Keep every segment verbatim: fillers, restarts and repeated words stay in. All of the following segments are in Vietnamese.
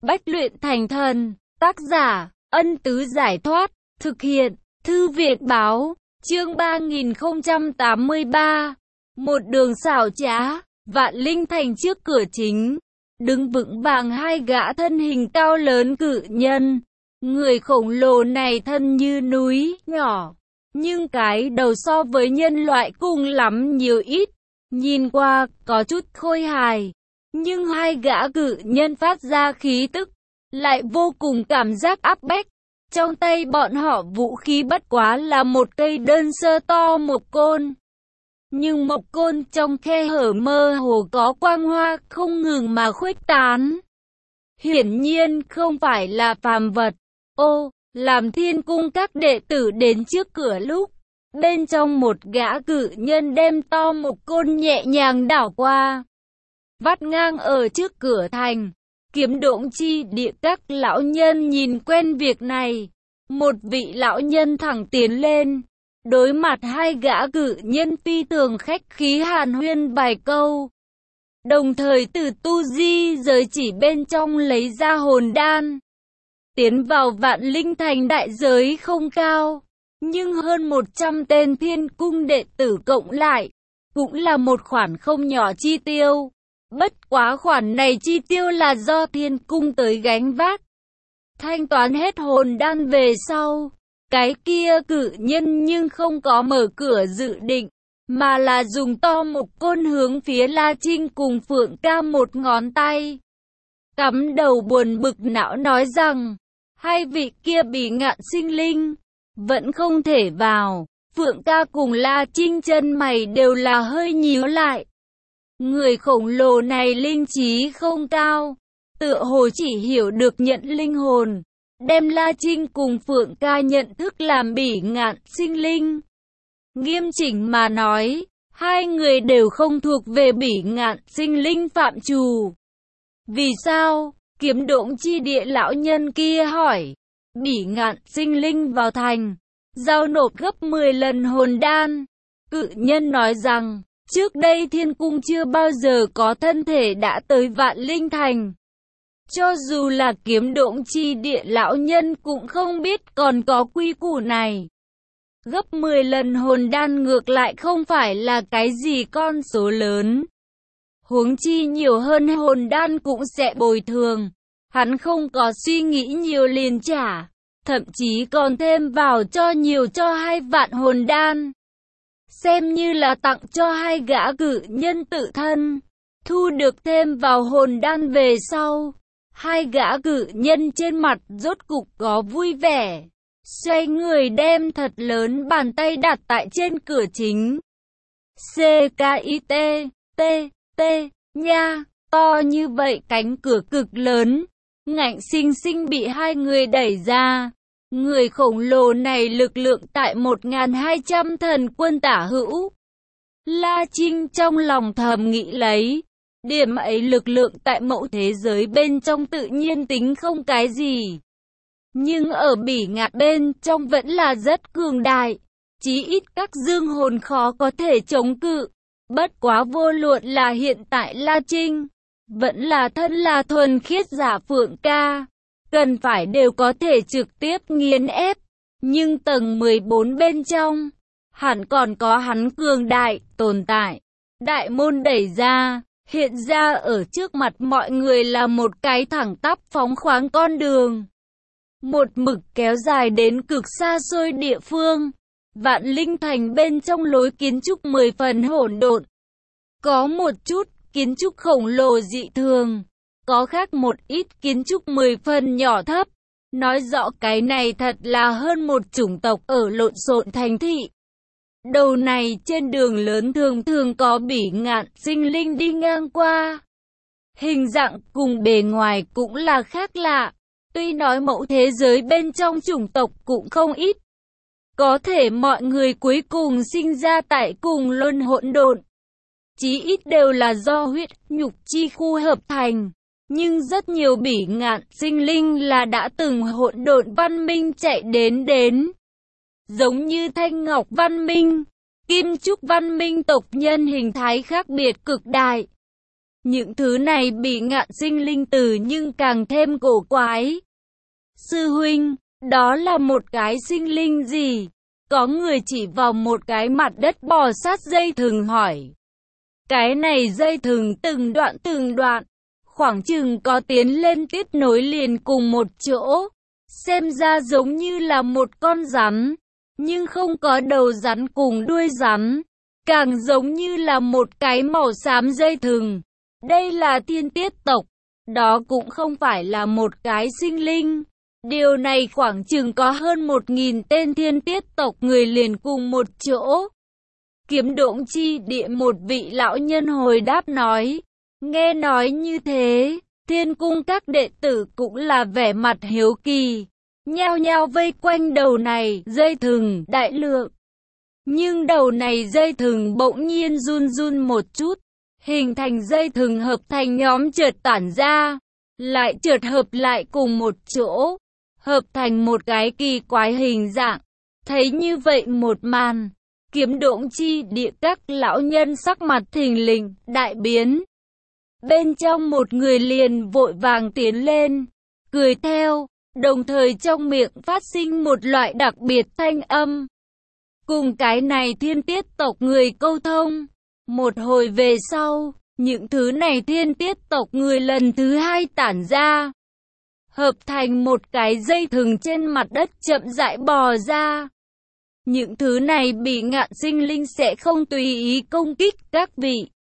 Bách luyện thành thần. Tác giả, Ân Tứ Giải Thoát. Thực hiện, Thư viện Báo. Chương ba nghìn không trăm tám mươi ba. Một đường xảo trá. Vạn Linh Thành trước cửa chính. Đứng vững vàng hai gã thân hình cao lớn cự nhân. Người khổng lồ này thân như núi nhỏ, nhưng cái đầu so với nhân loại cùng lắm nhiều ít. Nhìn qua, có chút khôi hài. Nhưng hai gã cự nhân phát ra khí tức, lại vô cùng cảm giác áp bách. Trong tay bọn họ vũ khí bất quá là một cây đơn sơ to mộc côn. Nhưng mộc côn trong khe hở mơ hồ có quang hoa không ngừng mà khuếch tán. Hiển nhiên không phải là phàm vật. Ô, làm Thiên Cung các đệ tử đến trước cửa lúc, bên trong một gã cự nhân đem to mộc côn nhẹ nhàng đảo qua, vắt ngang ở trước cửa thành. Kiếm Độn Chi Địa các lão nhân nhìn quen việc này. Một vị lão nhân thẳng tiến lên, đối mặt hai gã cự nhân phi thường khách khí hàn huyên vài câu. Đồng thời từ tu di giới chỉ bên trong lấy ra hồn đan. Tiến vào Vạn Linh Thành đại giới không cao, nhưng hơn một trăm tên Thiên Cung đệ tử cộng lại, cũng là một khoản không nhỏ chi tiêu. Bất quá khoản này chi tiêu là do Thiên Cung tới gánh vác. Thanh toán hết hồn đan về sau, cái kia cự nhân nhưng không có mở cửa dự định, mà là dùng to mộc côn hướng phía La Trinh cùng Phượng Ca một ngón tay. Cắm đầu buồn bực não nói rằng, hai vị kia bị ngạn sinh linh, vẫn không thể vào. Phượng Ca cùng La Trinh chân mày đều là hơi nhíu lại. Người khổng lồ này linh trí không cao, tựa hồ chỉ hiểu được nhận linh hồn, đem La Trinh cùng Phượng Ca nhận thức làm bỉ ngạn sinh linh. Nghiêm chỉnh mà nói, hai người đều không thuộc về bỉ ngạn sinh linh phạm trù. Vì sao? Kiếm Độn Chi Địa lão nhân kia hỏi. Bỉ ngạn sinh linh vào thành, giao nộp gấp mười lần hồn đan. Cự nhân nói rằng, trước đây Thiên Cung chưa bao giờ có thân thể đã tới Vạn Linh Thành. Cho dù là Kiếm Độn Chi Địa lão nhân cũng không biết còn có quy củ này. Gấp mười lần hồn đan ngược lại không phải là cái gì con số lớn. Huống chi nhiều hơn hồn đan cũng sẽ bồi thường. Hắn không có suy nghĩ nhiều liền trả, thậm chí còn thêm vào cho nhiều cho hai vạn hồn đan. Xem như là tặng cho hai gã cự nhân tự thân. Thu được thêm vào hồn đan về sau, hai gã cự nhân trên mặt rốt cục có vui vẻ. Xoay người đem thật lớn bàn tay đặt tại trên cửa chính. C K I T, T, T, nha, to như vậy cánh cửa cực lớn, ngạnh sinh sinh bị hai người đẩy ra. Người khổng lồ này lực lượng tại một nghìn hai trăm thần quân tả hữu. La Trinh trong lòng thầm nghĩ lấy, điểm ấy lực lượng tại mẫu thế giới bên trong tự nhiên tính không cái gì. Nhưng ở bỉ ngạn bên trong vẫn là rất cường đại, chí ít các dương hồn khó có thể chống cự. Bất quá vô luận là hiện tại La Trinh, vẫn là thân là thuần khiết giả Phượng Ca, cần phải đều có thể trực tiếp nghiền ép. Nhưng tầng mười bốn bên trong, hẳn còn có hắn cường đại tồn tại. Đại môn đẩy ra, hiện ra ở trước mặt mọi người là một cái thẳng tắp phóng khoáng con đường. Một mực kéo dài đến cực xa xôi địa phương. Vạn Linh Thành bên trong lối kiến trúc mười phần hỗn độn. Có một chút kiến trúc khổng lồ dị thường, có khác một ít kiến trúc mười phần nhỏ thấp. Nói rõ cái này thật là hơn một chủng tộc ở lộn xộn thành thị. Đầu này trên đường lớn thường thường có bỉ ngạn sinh linh đi ngang qua. Hình dạng cùng bề ngoài cũng là khác lạ. Tuy nói mẫu thế giới bên trong chủng tộc cũng không ít. Có thể mọi người cuối cùng sinh ra tại cùng luân hỗn độn. Chí ít đều là do huyết nhục chi khu hợp thành. Nhưng rất nhiều bỉ ngạn sinh linh là đã từng hỗn độn văn minh chạy đến đến. Giống như Thanh Ngọc văn minh, Kim Trúc văn minh tộc nhân hình thái khác biệt cực đại. Những thứ này bị ngạn sinh linh từ nhưng càng thêm cổ quái. Sư huynh, đó là một cái sinh linh gì? Có người chỉ vào một cái mặt đất bò sát dây thừng hỏi. Cái này dây thừng từng đoạn từng đoạn, khoảng chừng có tiến lên tiếp nối liền cùng một chỗ. Xem ra giống như là một con rắn, nhưng không có đầu rắn cùng đuôi rắn. Càng giống như là một cái màu xám dây thừng. Đây là thiên tiết tộc, đó cũng không phải là một cái sinh linh. Điều này khoảng chừng có hơn một nghìn tên thiên tiết tộc người liền cùng một chỗ. Kiếm Độn Chi Địa một vị lão nhân hồi đáp nói. Nghe nói như thế, thiên cung các đệ tử cũng là vẻ mặt hiếu kỳ. Nhao nhao vây quanh đầu này dây thừng đại lượng. Nhưng đầu này dây thừng bỗng nhiên run run một chút. Hình thành dây thừng hợp thành nhóm chợt tản ra. Lại chợt hợp lại cùng một chỗ. Hợp thành một cái kỳ quái hình dạng. Thấy như vậy một màn. Kiếm Độn Chi Địa các lão nhân sắc mặt thình lình, đại biến. Bên trong một người liền vội vàng tiến lên. Cười theo. Đồng thời trong miệng phát sinh một loại đặc biệt thanh âm. Cùng cái này thiên tiết tộc người câu thông. Một hồi về sau, những thứ này thiên tiết tộc người lần thứ hai tản ra. Hợp thành một cái dây thừng trên mặt đất chậm rãi bò ra. Những thứ này bị ngạn sinh linh sẽ không tùy ý công kích các vị.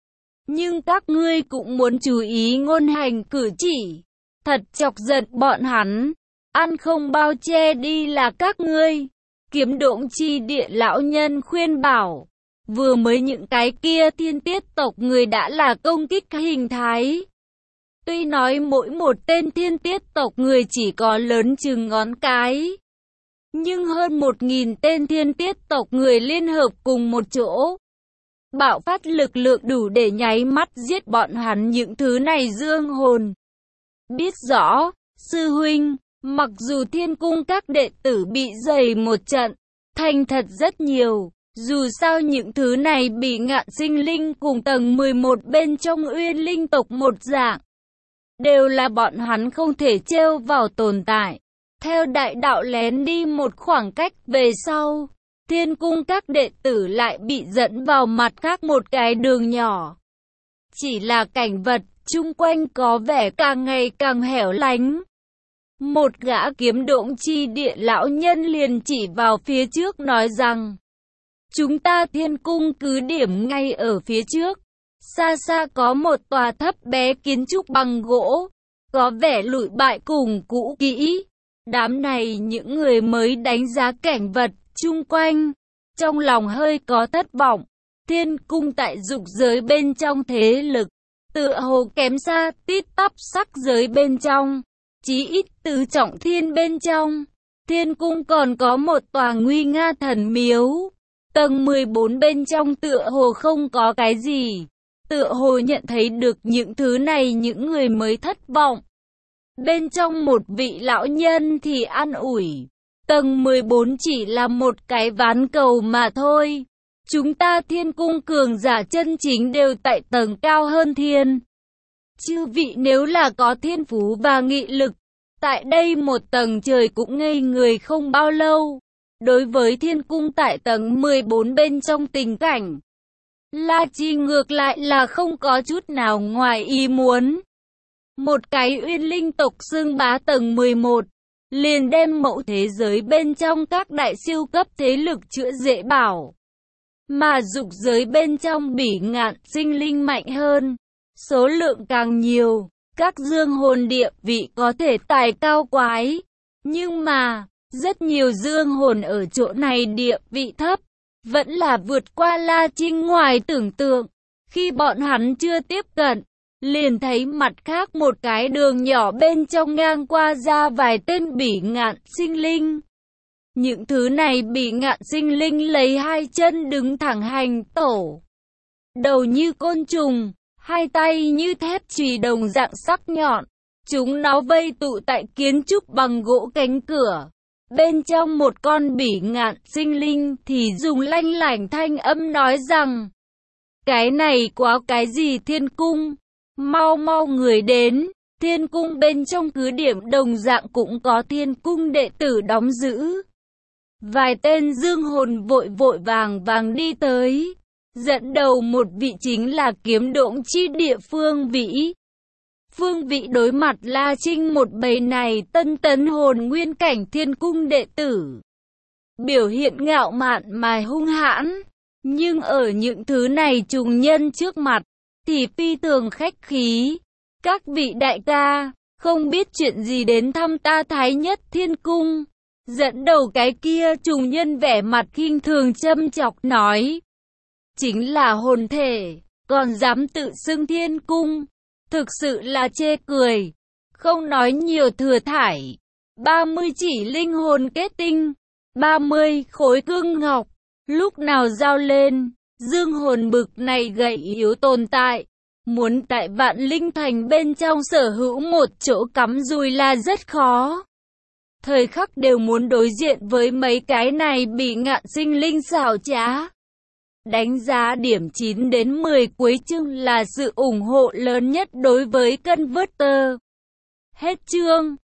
Nhưng các ngươi cũng muốn chú ý ngôn hành cử chỉ. Thật chọc giận bọn hắn. Ăn không bao che đi là các ngươi. Kiếm Độn Chi Địa lão nhân khuyên bảo. Vừa mới những cái kia thiên tiết tộc người đã là công kích hình thái. Tuy nói mỗi một tên thiên tiết tộc người chỉ có lớn chừng ngón cái. Nhưng hơn một nghìn tên thiên tiết tộc người liên hợp cùng một chỗ. Bạo phát lực lượng đủ để nháy mắt giết bọn hắn những thứ này dương hồn. Biết rõ, sư huynh, mặc dù thiên cung các đệ tử bị dày một trận, thành thật rất nhiều. Dù sao những thứ này bị ngạn sinh linh cùng tầng mười một bên trong uyên linh tộc một dạng. Đều là bọn hắn không thể trêu vào tồn tại. Theo đại đạo lén đi một khoảng cách về sau, thiên cung các đệ tử lại bị dẫn vào mặt khác một cái đường nhỏ. Chỉ là cảnh vật chung quanh có vẻ càng ngày càng hẻo lánh. Một gã Kiếm Độn Chi Địa lão nhân liền chỉ vào phía trước nói rằng, chúng ta thiên cung cứ điểm ngay ở phía trước. Xa xa có một tòa thấp bé kiến trúc bằng gỗ, có vẻ lụi bại cùng cũ kỹ. Đám này những người mới đánh giá cảnh vật chung quanh, trong lòng hơi có thất vọng. Thiên cung tại dục giới bên trong thế lực, tựa hồ kém xa tít tắp sắc giới bên trong. Chí ít tứ trọng thiên bên trong, thiên cung còn có một tòa nguy nga thần miếu. Tầng mười bốn bên trong tựa hồ không có cái gì. Tựa hồ nhận thấy được những thứ này những người mới thất vọng. Bên trong một vị lão nhân thì an ủi. Tầng mười bốn chỉ là một cái ván cầu mà thôi. Chúng ta thiên cung cường giả chân chính đều tại tầng cao hơn thiên. Chư vị nếu là có thiên phú và nghị lực, tại đây một tầng trời cũng ngây người không bao lâu. Đối với thiên cung tại tầng mười bốn bên trong tình cảnh, La Chi ngược lại là không có chút nào ngoài ý muốn. Một cái uyên linh tộc xưng bá tầng mười một, liền đem mẫu thế giới bên trong các đại siêu cấp thế lực chữa dễ bảo. Mà dục giới bên trong bỉ ngạn sinh linh mạnh hơn, số lượng càng nhiều, các dương hồn địa vị có thể tài cao quái. Nhưng mà, rất nhiều dương hồn ở chỗ này địa vị thấp, vẫn là vượt qua La Trinh ngoài tưởng tượng. Khi bọn hắn chưa tiếp cận, liền thấy mặt khác một cái đường nhỏ bên trong ngang qua ra vài tên bỉ ngạn sinh linh. Những thứ này bỉ ngạn sinh linh lấy hai chân đứng thẳng hành tổ. Đầu như côn trùng, hai tay như thép chùy đồng dạng sắc nhọn. Chúng nó vây tụ tại kiến trúc bằng gỗ cánh cửa. Bên trong một con bỉ ngạn sinh linh thì dùng lanh lảnh thanh âm nói rằng, cái này quá cái gì thiên cung? Mau mau người đến, thiên cung bên trong cứ điểm đồng dạng cũng có thiên cung đệ tử đóng giữ. Vài tên dương hồn vội vội vàng vàng đi tới, dẫn đầu một vị chính là kiếm độn chi địa Phương Vĩ. Phương Vĩ đối mặt La Trinh một bầy này tân tấn hồn nguyên cảnh thiên cung đệ tử. Biểu hiện ngạo mạn mà hung hãn, nhưng ở những thứ này trùng nhân trước mặt, thì phi thường khách khí. Các vị đại ca, không biết chuyện gì đến thăm ta Thái Nhất Thiên Cung. Dẫn đầu cái kia trùng nhân vẻ mặt khinh thường châm chọc nói. Chính là hồn thể, còn dám tự xưng thiên cung. Thực sự là chê cười. Không nói nhiều thừa thải. ba mươi chỉ linh hồn kết tinh. ba mươi khối cương ngọc. Lúc nào giao lên, dương hồn bực này gầy yếu tồn tại. Muốn tại Vạn Linh Thành bên trong sở hữu một chỗ cắm rùi là rất khó. Thời khắc đều muốn đối diện với mấy cái này bị ngạn sinh linh xảo trá. Đánh giá điểm chín đến mười cuối chương là sự ủng hộ lớn nhất đối với Converter. Hết chương.